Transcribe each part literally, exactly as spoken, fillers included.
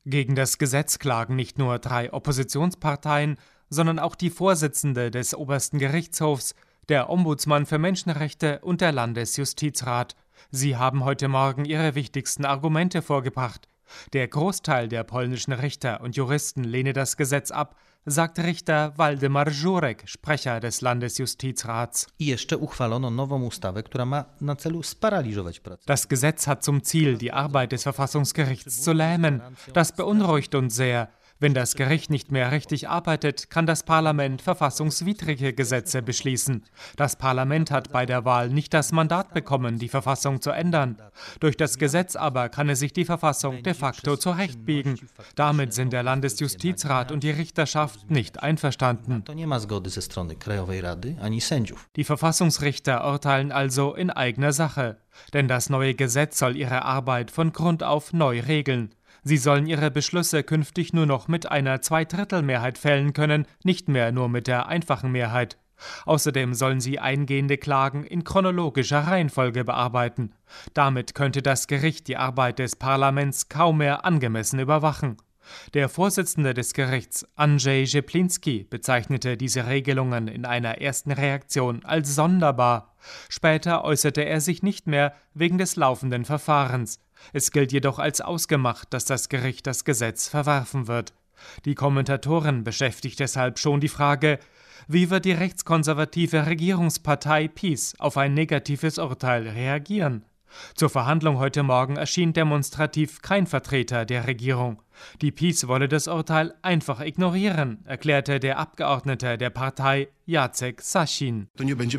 Gegen das Gesetz klagen nicht nur drei Oppositionsparteien, sondern auch die Vorsitzende des Obersten Gerichtshofs, der Ombudsmann für Menschenrechte und der Landesjustizrat. Sie haben heute Morgen ihre wichtigsten Argumente vorgebracht. Der Großteil der polnischen Richter und Juristen lehne das Gesetz ab, sagt Richter Waldemar Żurek, Sprecher des Landesjustizrats. Das Gesetz hat zum Ziel, die Arbeit des Verfassungsgerichts zu lähmen. Das beunruhigt uns sehr. Wenn das Gericht nicht mehr richtig arbeitet, kann das Parlament verfassungswidrige Gesetze beschließen. Das Parlament hat bei der Wahl nicht das Mandat bekommen, die Verfassung zu ändern. Durch das Gesetz aber kann es sich die Verfassung de facto zurechtbiegen. Damit sind der Landesjustizrat und die Richterschaft nicht einverstanden. Die Verfassungsrichter urteilen also in eigener Sache. Denn das neue Gesetz soll ihre Arbeit von Grund auf neu regeln. Sie sollen ihre Beschlüsse künftig nur noch mit einer Zweidrittelmehrheit fällen können, nicht mehr nur mit der einfachen Mehrheit. Außerdem sollen sie eingehende Klagen in chronologischer Reihenfolge bearbeiten. Damit könnte das Gericht die Arbeit des Parlaments kaum mehr angemessen überwachen. Der Vorsitzende des Gerichts, Andrzej Rzepliński, bezeichnete diese Regelungen in einer ersten Reaktion als sonderbar. Später äußerte er sich nicht mehr wegen des laufenden Verfahrens. Es gilt jedoch als ausgemacht, dass das Gericht das Gesetz verwerfen wird. Die Kommentatoren beschäftigt deshalb schon die Frage, wie wird die rechtskonservative Regierungspartei PiS auf ein negatives Urteil reagieren? Zur Verhandlung heute Morgen erschien demonstrativ kein Vertreter der Regierung. Die PiS wolle das Urteil einfach ignorieren, erklärte der Abgeordnete der Partei Jacek Sasin.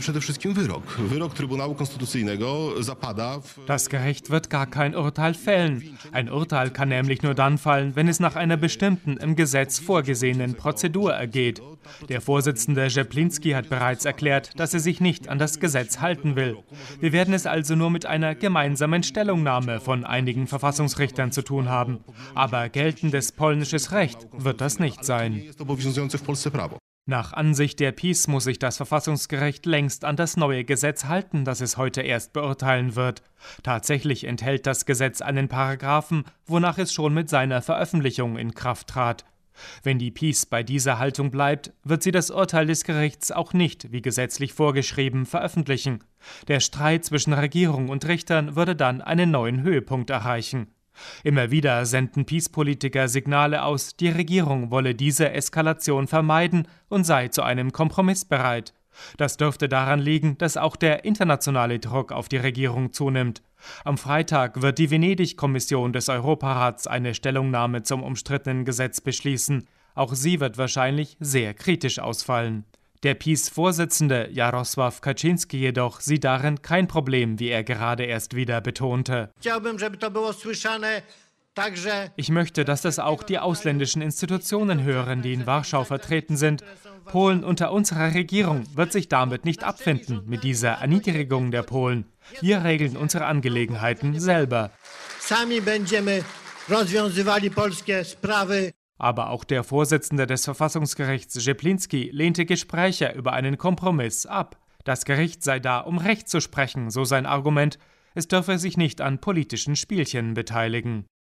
Das Gericht wird gar kein Urteil fällen. Ein Urteil kann nämlich nur dann fallen, wenn es nach einer bestimmten im Gesetz vorgesehenen Prozedur ergeht. Der Vorsitzende Rzepliński hat bereits erklärt, dass er sich nicht an das Gesetz halten will. Wir werden es also nur mit einer gemeinsamen Stellungnahme von einigen Verfassungsrichtern zu tun haben. Aber geltendes polnisches Recht wird das nicht sein. Nach Ansicht der PiS muss sich das Verfassungsgericht längst an das neue Gesetz halten, das es heute erst beurteilen wird. Tatsächlich enthält das Gesetz einen Paragraphen, wonach es schon mit seiner Veröffentlichung in Kraft trat. Wenn die PiS bei dieser Haltung bleibt, wird sie das Urteil des Gerichts auch nicht, wie gesetzlich vorgeschrieben, veröffentlichen. Der Streit zwischen Regierung und Richtern würde dann einen neuen Höhepunkt erreichen. Immer wieder senden PiS-Politiker Signale aus, die Regierung wolle diese Eskalation vermeiden und sei zu einem Kompromiss bereit. Das dürfte daran liegen, dass auch der internationale Druck auf die Regierung zunimmt. Am Freitag wird die Venedig-Kommission des Europarats eine Stellungnahme zum umstrittenen Gesetz beschließen. Auch sie wird wahrscheinlich sehr kritisch ausfallen. Der PiS-Vorsitzende Jarosław Kaczyński jedoch sieht darin kein Problem, wie er gerade erst wieder betonte. Ich möchte, dass das auch die ausländischen Institutionen hören, die in Warschau vertreten sind. Polen unter unserer Regierung wird sich damit nicht abfinden, mit dieser Erniedrigung der Polen. Wir regeln unsere Angelegenheiten selber. Aber auch der Vorsitzende des Verfassungsgerichts Rzepliński lehnte Gespräche über einen Kompromiss ab. Das Gericht sei da, um Recht zu sprechen, so sein Argument. Es dürfe sich nicht an politischen Spielchen beteiligen.